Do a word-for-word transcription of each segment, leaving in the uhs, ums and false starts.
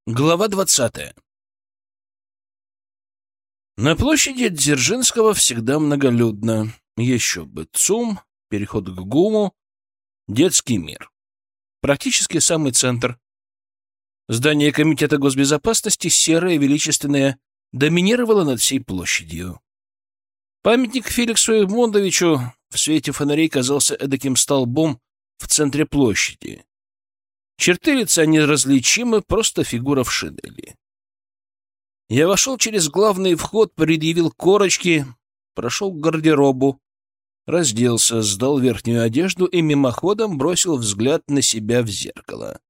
Глава двадцатая. На площади Дзержинского всегда многолюдно. Еще бы ЦУМ, переход к ГУМу, детский мир. Практически самый центр. Здание Комитета госбезопасности, серое, величественное, доминировало над всей площадью. Памятник Феликсу Эдмундовичу в свете фонарей казался эдаким столбом в центре площади. Черты лица неразличимы, просто фигура в шинели. Я вошел через главный вход, предъявил корочки, прошел к гардеробу, разделся, сдал верхнюю одежду и мимоходом бросил взгляд на себя в зеркало.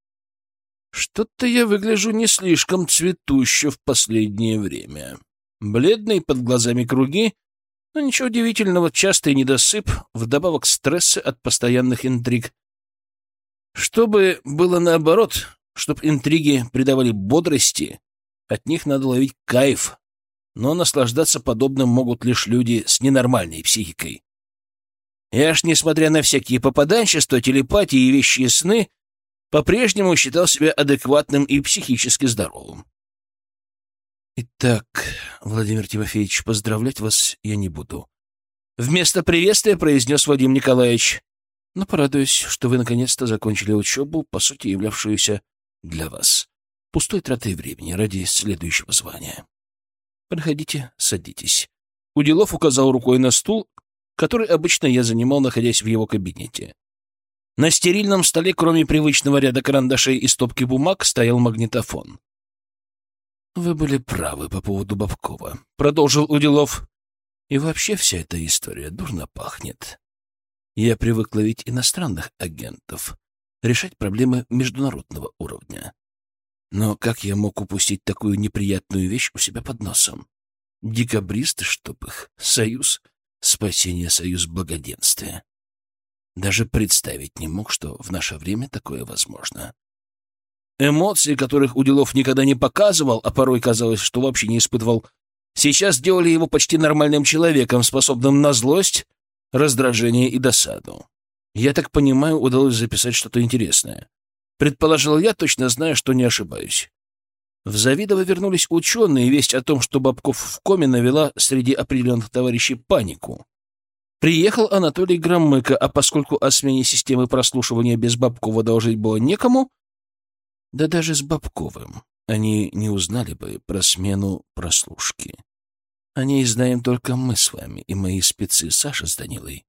Что-то я выгляжу не слишком цветуще в последнее время. Бледные под глазами круги, но ничего удивительного, частый недосып, вдобавок стрессы от постоянных интриг. Чтобы было наоборот, чтобы интриги придавали бодрости, от них надо ловить кайф, но наслаждаться подобным могут лишь люди с ненормальной психикой. Я ж, несмотря на всякие попаданчества, телепатии и вещие сны, по-прежнему считал себя адекватным и психически здоровым. Итак, Владимир Тимофеевич, поздравлять вас я не буду. Вместо приветствия произнес Вадим Николаевич. Но порадуюсь, что вы наконец-то закончили учебу, по сути являвшуюся для вас пустой тратой времени ради следующего звания. Проходите, садитесь. Уделов указал рукой на стул, который обычно я занимал, находясь в его кабинете. На стерильном столе, кроме привычного ряда карандашей и стопки бумаг, стоял магнитофон. «Вы были правы по поводу Бобкова», — продолжил Уделов. «И вообще вся эта история дурно пахнет. Я привык ловить иностранных агентов, решать проблемы международного уровня. Но как я мог упустить такую неприятную вещь у себя под носом? Декабристы, чтоб их, союз спасения, союз благоденствия. Даже представить не мог, что в наше время такое возможно. Эмоции, которых Уделов никогда не показывал, а порой казалось, что вообще не испытывал, сейчас делали его почти нормальным человеком, способным на злость, раздражение и досаду. Я так понимаю, удалось записать что-то интересное. Предположил я, точно зная, что не ошибаюсь. В Завидово вернулись ученые, и весть о том, что Бобков в коме, навела среди определенных товарищей панику. Приехал Анатолий Громыко, а поскольку о смене системы прослушивания без Бобкова доложить было некому, да даже с Бобковым они не узнали бы про смену прослушки. О ней знаем только мы с вами и мои спецы Саша с Данилой.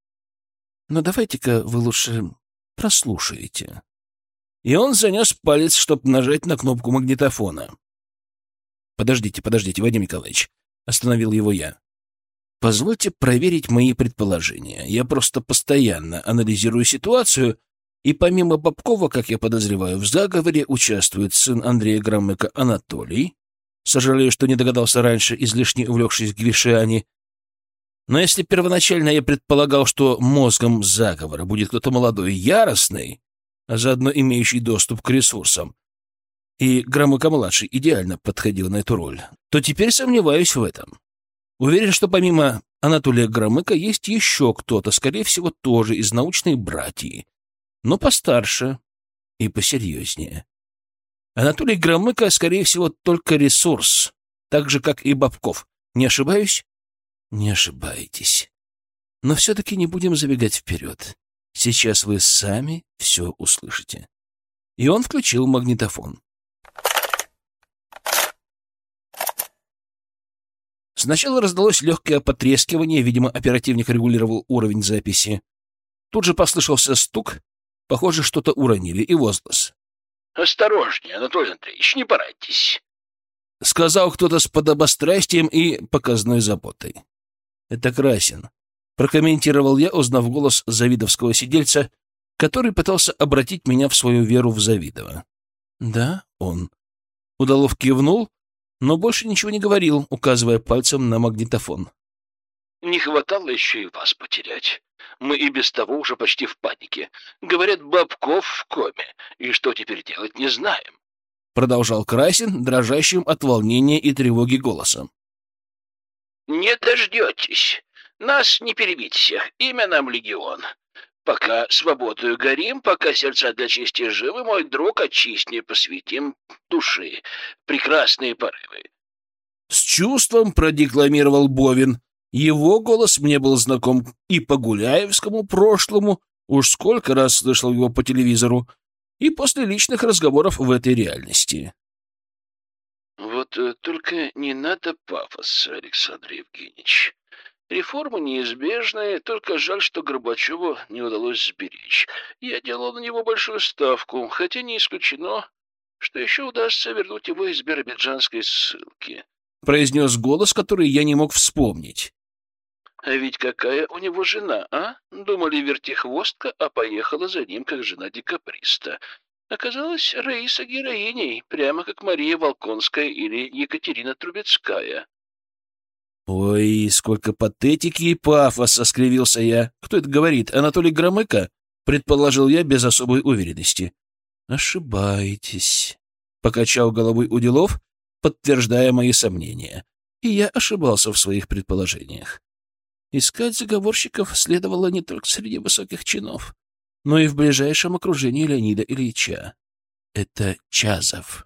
Но давайте-ка вы лучше прослушаете. И он занес палец, чтобы нажать на кнопку магнитофона. «Подождите, подождите, Вадим Николаевич», — остановил его я. «Позвольте проверить мои предположения. Я просто постоянно анализирую ситуацию, и помимо Бобкова, как я подозреваю, в заговоре участвует сын Андрея Громыко Анатолий. Сожалею, что не догадался раньше, излишне увлекшись Гвишиани. Но если первоначально я предполагал, что мозгом заговора будет кто-то молодой и яростный, а заодно имеющий доступ к ресурсам, и Громыко-младший идеально подходил на эту роль, то теперь сомневаюсь в этом. Уверен, что помимо Анатолия Громыко есть еще кто-то, скорее всего, тоже из научной братьи, но постарше и посерьезнее. Анатолий Громыко, скорее всего, только ресурс, так же, как и Бобков. Не ошибаюсь? Не ошибаетесь. Но все-таки не будем забегать вперед. Сейчас вы сами все услышите. И он включил магнитофон. Сначала раздалось легкое потрескивание, видимо, оперативник регулировал уровень записи. Тут же послышался стук, похоже, что-то уронили, и возглас. «Осторожнее, Анатолий Андреевич, не пораньтесь», — сказал кто-то с подобострастием и показной заботой. «Это Красин», — прокомментировал я, узнав голос завидовского сидельца, который пытался обратить меня в свою веру в Завидово. «Да, он». Удалов кивнул, но больше ничего не говорил, указывая пальцем на магнитофон. «Не хватало еще и вас потерять. Мы и без того уже почти в панике. Говорят, Бобков в коме, и что теперь делать, не знаем», — продолжал Красин, дрожащим от волнения и тревоги голосом. «Не дождетесь. Нас не перебить всех. Имя нам легион. Пока свободою горим, пока сердца для чести живы, мой друг, очистни посвятим души. Прекрасные порывы. С чувством продекламировал Бовин. Его голос мне был знаком и по гуляевскому прошлому, уж сколько раз слышал его по телевизору, и после личных разговоров в этой реальности. Вот э, только не надо пафоса, Александр Евгеньевич. Реформы неизбежны, только жаль, что Горбачеву не удалось сберечь. Я делал на него большую ставку, хотя не исключено, что еще удастся вернуть его из биробиджанской ссылки. Произнес голос, который я не мог вспомнить. А ведь какая у него жена, а? Думали, вертихвостка, а поехала за ним, как жена декабриста. Оказалась Раиса героиней, прямо как Мария Волконская или Екатерина Трубецкая. «Ой, сколько патетики и пафоса!» — скривился я. «Кто это говорит? Анатолий Громыко?» — предположил я без особой уверенности. «Ошибаетесь», — покачал головой Уделов, подтверждая мои сомнения. И я ошибался в своих предположениях. Искать заговорщиков следовало не только среди высоких чинов, но и в ближайшем окружении Леонида Ильича. Это Чазов.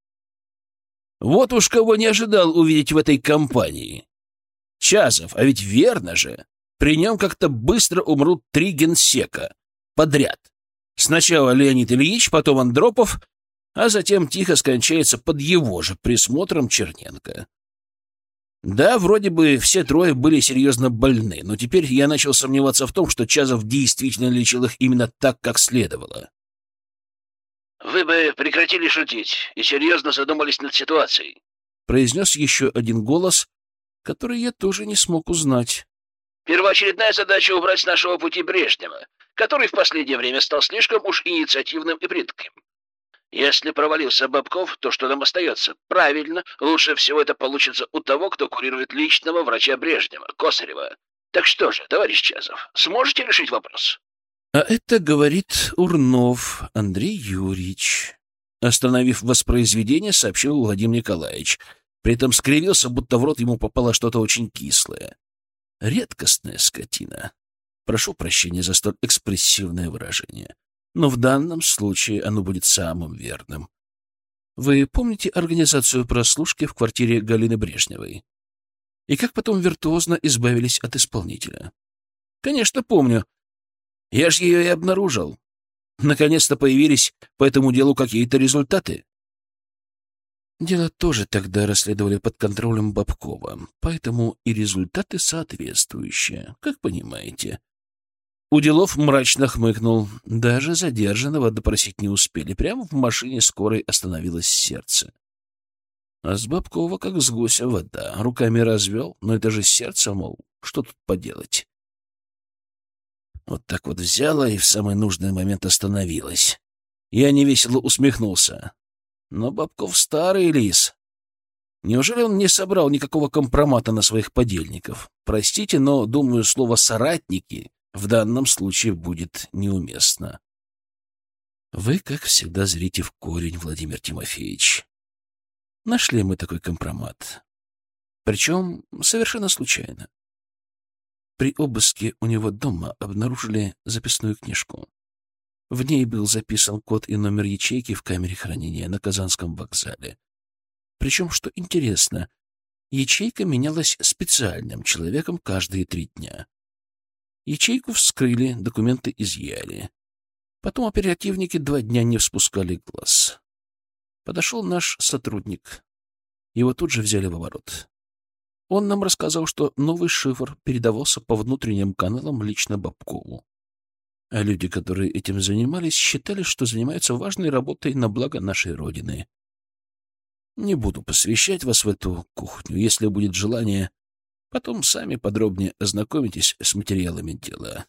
Вот уж кого не ожидал увидеть в этой компании. Чазов, а ведь верно же. При нем как-то быстро умрут три генсека. Подряд. Сначала Леонид Ильич, потом Андропов, а затем тихо скончается под его же присмотром Черненко. Да, вроде бы все трое были серьезно больны, но теперь я начал сомневаться в том, что Чазов действительно лечил их именно так, как следовало. «Вы бы прекратили шутить и серьезно задумались над ситуацией», — произнес еще один голос, который я тоже не смог узнать. «Первоочередная задача — убрать с нашего пути Брежнева, который в последнее время стал слишком уж инициативным и прытким. Если провалился Бобков, то что нам остается? Правильно, лучше всего это получится у того, кто курирует личного врача Брежнева, Косарева. Так что же, товарищ Чазов, сможете решить вопрос?» А это говорит Урнов Андрей Юрьевич. Остановив воспроизведение, сообщил Владимир Николаевич. При этом скривился, будто в рот ему попало что-то очень кислое. Редкостная скотина. Прошу прощения за столь экспрессивное выражение. Но в данном случае оно будет самым верным. Вы помните организацию прослушки в квартире Галины Брежневой? И как потом виртуозно избавились от исполнителя? Конечно, помню. Я ж ее и обнаружил. Наконец-то появились по этому делу какие-то результаты. Дело тоже тогда расследовали под контролем Бобкова, поэтому и результаты соответствующие, как понимаете. Уделов мрачно хмыкнул. Даже задержанного допросить не успели. Прямо в машине скорой остановилось сердце. А с Бобкова как с гуся вода. Руками развел, но это же сердце, мол, что тут поделать? Вот так вот взяла и в самый нужный момент остановилась. Я невесело усмехнулся. Но Бобков старый лис. Неужели он не собрал никакого компромата на своих подельников? Простите, но, думаю, слово «соратники» в данном случае будет неуместно. Вы, как всегда, зрите в корень, Владимир Тимофеевич. Нашли мы такой компромат. Причем совершенно случайно. При обыске у него дома обнаружили записную книжку. В ней был записан код и номер ячейки в камере хранения на Казанском вокзале. Причем, что интересно, ячейка менялась специальным человеком каждые три дня. Ячейку вскрыли, документы изъяли. Потом оперативники два дня не вспускали глаз. Подошел наш сотрудник. Его тут же взяли в оборот. Он нам рассказал, что новый шифр передавался по внутренним каналам лично Бобкову. А люди, которые этим занимались, считали, что занимаются важной работой на благо нашей Родины. Не буду посвящать вас в эту кухню. Если будет желание, потом сами подробнее ознакомитесь с материалами дела.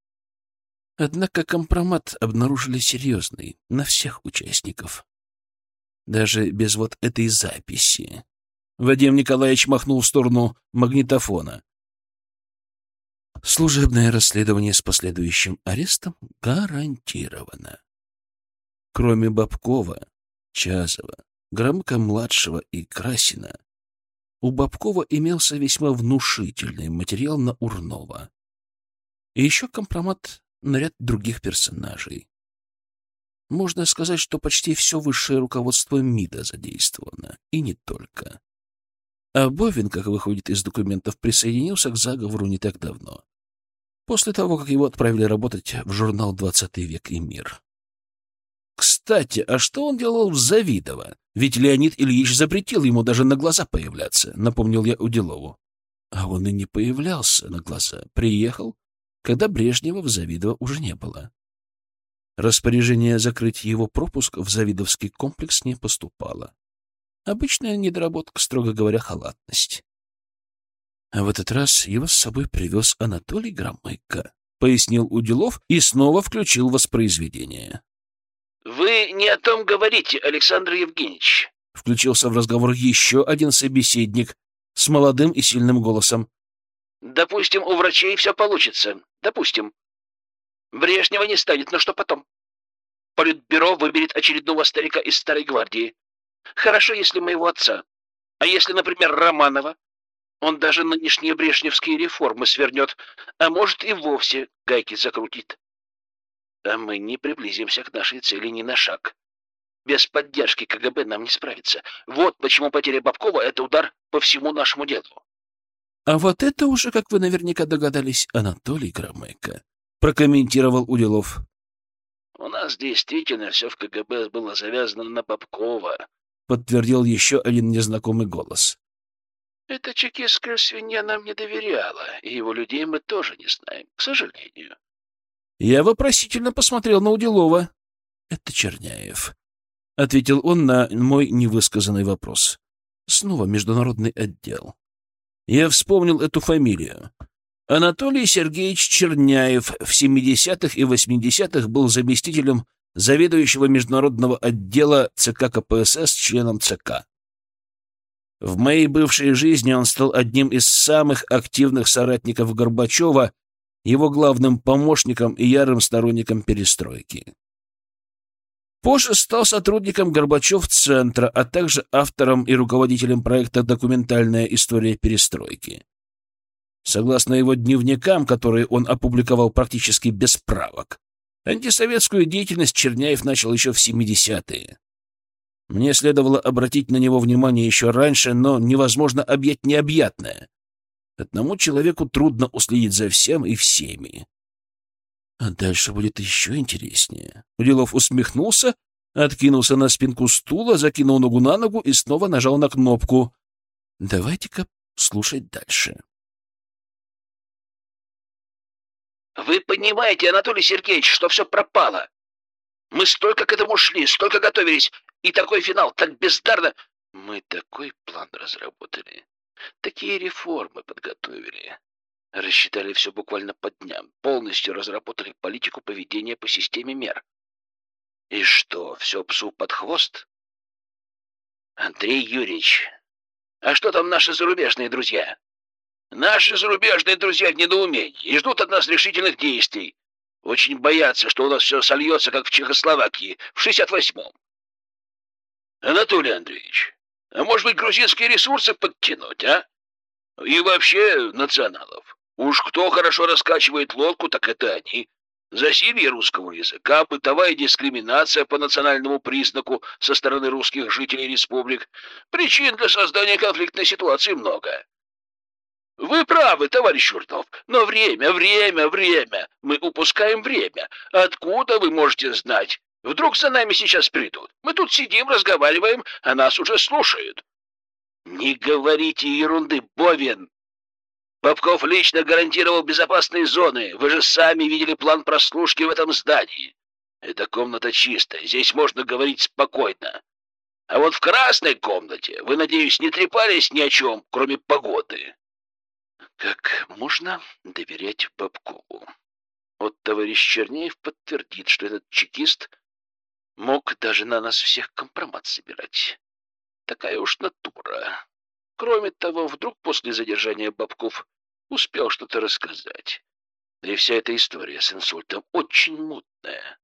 Однако компромат обнаружили серьезный, на всех участников. Даже без вот этой записи. Вадим Николаевич махнул в сторону магнитофона. Служебное расследование с последующим арестом гарантировано. Кроме Бобкова, Чазова, Громыка-младшего и Красина, у Бобкова имелся весьма внушительный материал на Урнова. И еще компромат на ряд других персонажей. Можно сказать, что почти все высшее руководство МИДа задействовано, и не только. А Бовин, как выходит из документов, присоединился к заговору не так давно, после того, как его отправили работать в журнал «Двадцатый век и мир». Кстати, а что он делал в Завидово? Ведь Леонид Ильич запретил ему даже на глаза появляться, напомнил я Уделову. А он и не появлялся на глаза. Приехал, когда Брежнева в Завидово уже не было. Распоряжение закрыть его пропуск в Завидовский комплекс не поступало. Обычная недоработка, строго говоря, халатность. А в этот раз его с собой привез Анатолий Громыко, пояснил Уделов и снова включил воспроизведение. «Вы не о том говорите, Александр Евгеньевич», — включился в разговор еще один собеседник с молодым и сильным голосом. «Допустим, у врачей все получится. Допустим. Брежнева не станет, но что потом? Политбюро выберет очередного старика из Старой гвардии. Хорошо, если моего отца. А если, например, Романова? Он даже нынешние брежневские реформы свернет, а может и вовсе гайки закрутит. А мы не приблизимся к нашей цели ни на шаг. Без поддержки КГБ нам не справиться. Вот почему потеря Бабкова — это удар по всему нашему делу». А вот это уже, как вы наверняка догадались, Анатолий Громыко, прокомментировал Уделов. «У нас действительно все в КГБ было завязано на Бабкова», — подтвердил еще один незнакомый голос. «Эта чекистская свинья нам не доверяла, и его людей мы тоже не знаем, к сожалению». Я вопросительно посмотрел на Уделова. «Это Черняев», — ответил он на мой невысказанный вопрос. «Снова международный отдел». Я вспомнил эту фамилию. Анатолий Сергеевич Черняев в семидесятых и восьмидесятых был заместителем заведующего международного отдела ЦК КПСС, членом ЦК. В моей бывшей жизни он стал одним из самых активных соратников Горбачева, его главным помощником и ярым сторонником перестройки. Позже стал сотрудником Горбачев-центра, а также автором и руководителем проекта «Документальная история перестройки». Согласно его дневникам, которые он опубликовал практически без правок, антисоветскую деятельность Черняев начал еще в семидесятые. Мне следовало обратить на него внимание еще раньше, но невозможно объять необъятное. Одному человеку трудно уследить за всем и всеми. А дальше будет еще интереснее. Уделов усмехнулся, откинулся на спинку стула, закинул ногу на ногу и снова нажал на кнопку. Давайте-ка слушать дальше. «Вы понимаете, Анатолий Сергеевич, что все пропало? Мы столько к этому шли, столько готовились, и такой финал, так бездарно. Мы такой план разработали, такие реформы подготовили. Рассчитали все буквально по дням, полностью разработали политику поведения по системе мер. И что, все псу под хвост? Андрей Юрьевич, а что там наши зарубежные друзья? Наши зарубежные друзья в недоумении и ждут от нас решительных действий. Очень боятся, что у нас все сольется, как в Чехословакии в шестьдесят восьмом. Анатолий Андреевич, а может быть грузинские ресурсы подтянуть, а? И вообще националов. Уж кто хорошо раскачивает лодку, так это они. Засилье русского языка, бытовая дискриминация по национальному признаку со стороны русских жителей республик. Причин для создания конфликтной ситуации много. Вы правы, товарищ Шуртов, но время, время, время. Мы упускаем время. Откуда вы можете знать? Вдруг за нами сейчас придут. Мы тут сидим, разговариваем, а нас уже слушают. Не говорите ерунды, Бовин. Бабков лично гарантировал безопасные зоны. Вы же сами видели план прослушки в этом здании. Эта комната чистая, здесь можно говорить спокойно. А вот в красной комнате вы, надеюсь, не трепались ни о чем, кроме погоды. Как можно доверять Бабкову? Вот товарищ Черняев подтвердит, что этот чекист мог даже на нас всех компромат собирать. Такая уж натура. Кроме того, вдруг после задержания Бабков успел что-то рассказать. Да и вся эта история с инсультом очень мутная.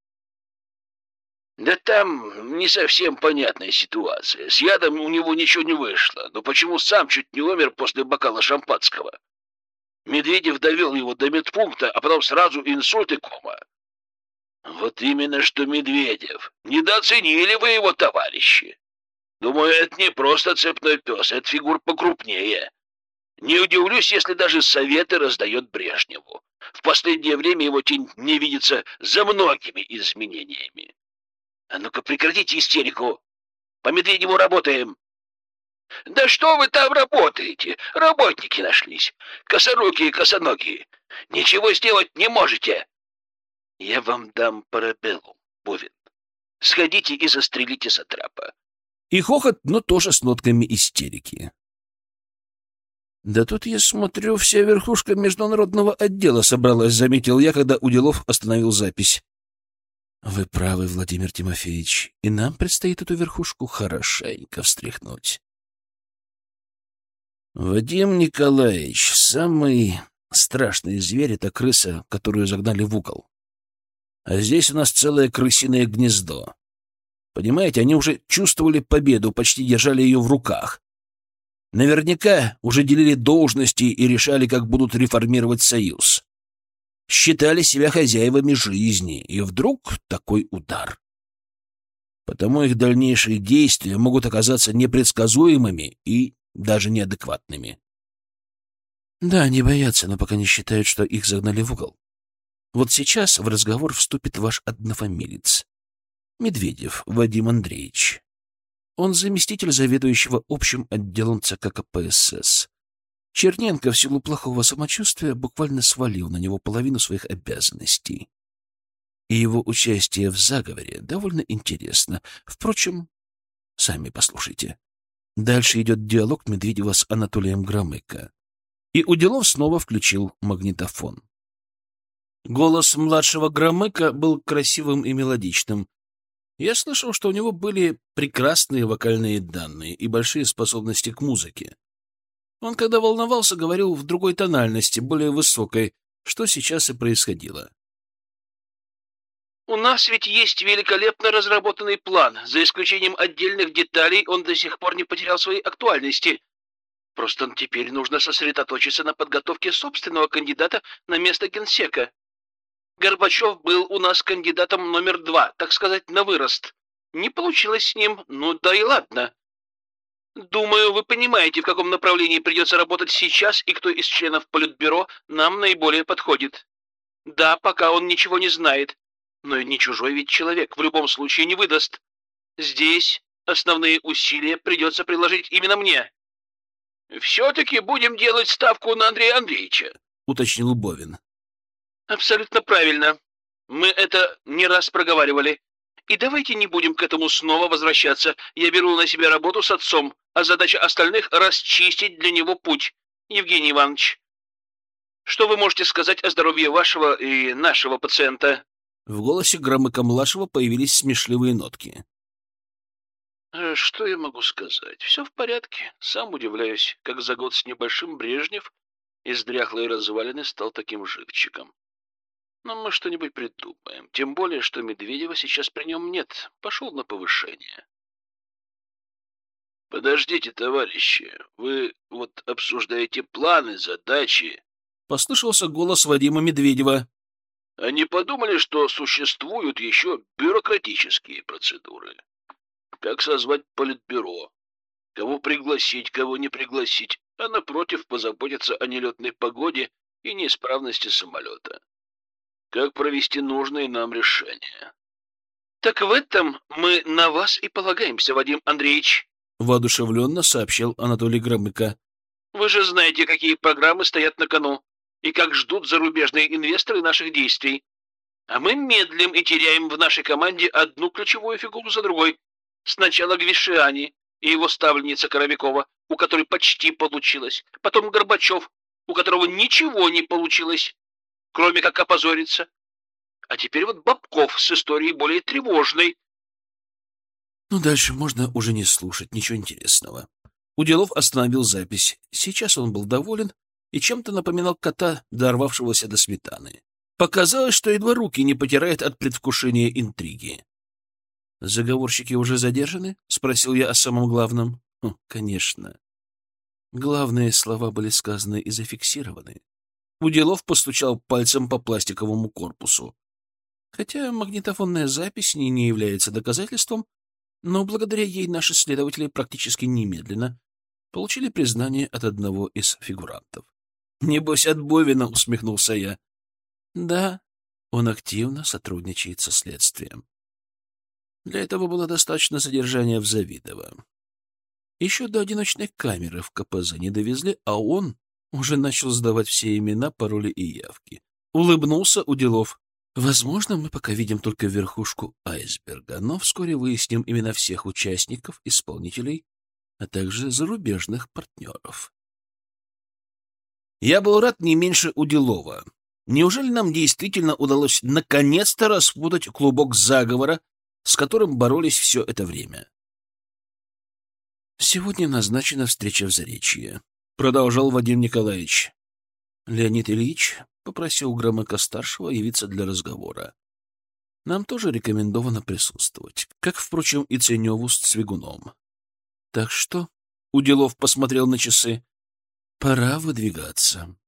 Да там не совсем понятная ситуация. С ядом у него ничего не вышло. Но почему сам чуть не умер после бокала шампанского? Медведев довел его до медпункта, а потом сразу инсульт и кома. Вот именно что Медведев. Недооценили вы его, товарищи. Думаю, это не просто цепной пес, это фигур покрупнее. Не удивлюсь, если даже советы раздает Брежневу. В последнее время его тень не видится за многими изменениями. А ну-ка прекратите истерику. По Медведеву работаем. Да что вы там работаете? Работники нашлись. Косорукие, косоногие. Ничего сделать не можете. Я вам дам парабеллум, Бовин. Сходите и застрелите сатрапа. И хохот, но тоже с нотками истерики. Да тут, я смотрю, вся верхушка международного отдела собралась, заметил я, когда Уделов остановил запись. Вы правы, Владимир Тимофеевич, и нам предстоит эту верхушку хорошенько встряхнуть. Вадим Николаевич, самый страшный зверь — это крыса, которую загнали в угол. А здесь у нас целое крысиное гнездо. Понимаете, они уже чувствовали победу, почти держали ее в руках. Наверняка уже делили должности и решали, как будут реформировать Союз. Считали себя хозяевами жизни, и вдруг такой удар. Потому их дальнейшие действия могут оказаться непредсказуемыми и даже неадекватными. Да, они боятся, но пока не считают, что их загнали в угол. Вот сейчас в разговор вступит ваш однофамилец. Медведев Вадим Андреевич. Он заместитель заведующего общим отделом ЦК КПСС. Черненко в силу плохого самочувствия буквально свалил на него половину своих обязанностей. И его участие в заговоре довольно интересно. Впрочем, сами послушайте. Дальше идет диалог Медведева с Анатолием Громыко. И Уделов снова включил магнитофон. Голос младшего Громыка был красивым и мелодичным. Я слышал, что у него были прекрасные вокальные данные и большие способности к музыке. Он, когда волновался, говорил в другой тональности, более высокой, что сейчас и происходило. У нас ведь есть великолепно разработанный план. За исключением отдельных деталей он до сих пор не потерял своей актуальности. Просто теперь нужно сосредоточиться на подготовке собственного кандидата на место генсека. Горбачев был у нас кандидатом номер два, так сказать, на вырост. Не получилось с ним, ну да и ладно. Думаю, вы понимаете, в каком направлении придется работать сейчас и кто из членов Политбюро нам наиболее подходит. Да, пока он ничего не знает, но и не чужой ведь человек в любом случае не выдаст. Здесь основные усилия придется приложить именно мне. Все-таки будем делать ставку на Андрея Андреевича, уточнил Бовин. Абсолютно правильно. Мы это не раз проговаривали. И давайте не будем к этому снова возвращаться. Я беру на себя работу с отцом, а задача остальных — расчистить для него путь. Евгений Иванович, что вы можете сказать о здоровье вашего и нашего пациента? В голосе Громыка-младшего появились смешливые нотки. Что я могу сказать? Все в порядке. Сам удивляюсь, как за год с небольшим Брежнев из дряхлой развалины стал таким живчиком. Но мы что-нибудь придумаем. Тем более, что Медведева сейчас при нем нет. Пошел на повышение. Подождите, товарищи. Вы вот обсуждаете планы, задачи. Послышался голос Вадима Медведева. А не подумали, что существуют еще бюрократические процедуры? Как созвать политбюро? Кого пригласить, кого не пригласить? А напротив, позаботиться о нелетной погоде и неисправности самолета. Как провести нужные нам решения? Так в этом мы на вас и полагаемся, Вадим Андреевич, воодушевленно сообщил Анатолий Громыко. Вы же знаете, какие программы стоят на кону и как ждут зарубежные инвесторы наших действий. А мы медлим и теряем в нашей команде одну ключевую фигуру за другой. Сначала Гвишиани и его ставленница Коровикова, у которой почти получилось. Потом Горбачев, у которого ничего не получилось, кроме как опозориться. А теперь вот Бабков с историей более тревожной. Ну, дальше можно уже не слушать, ничего интересного. Уделов остановил запись. Сейчас он был доволен и чем-то напоминал кота, дорвавшегося до сметаны. Показалось, что едва руки не потирает от предвкушения интриги. «Заговорщики уже задержаны?» — спросил я о самом главном. Хм, конечно. Главные слова были сказаны и зафиксированы. Уделов постучал пальцем по пластиковому корпусу. Хотя магнитофонная запись не, не является доказательством, но благодаря ей наши следователи практически немедленно получили признание от одного из фигурантов. «Небось, от Бовина», — усмехнулся я. «Да, он активно сотрудничает со следствием. Для этого было достаточно задержания в Завидово. Еще до одиночной камеры в ка пэ зэ не довезли, а он уже начал сдавать все имена, пароли и явки». Улыбнулся Уделов. «Возможно, мы пока видим только верхушку айсберга, но вскоре выясним имена всех участников, исполнителей, а также зарубежных партнеров». Я был рад не меньше Уделова. Неужели нам действительно удалось наконец-то распутать клубок заговора, с которым боролись все это время? «Сегодня назначена встреча в Заречье», — продолжал Вадим Николаевич. Леонид Ильич попросил Громыка-старшего явиться для разговора. Нам тоже рекомендовано присутствовать, как, впрочем, и Ценеву с Цвигуном. Так что, — Уделов посмотрел на часы, — пора выдвигаться.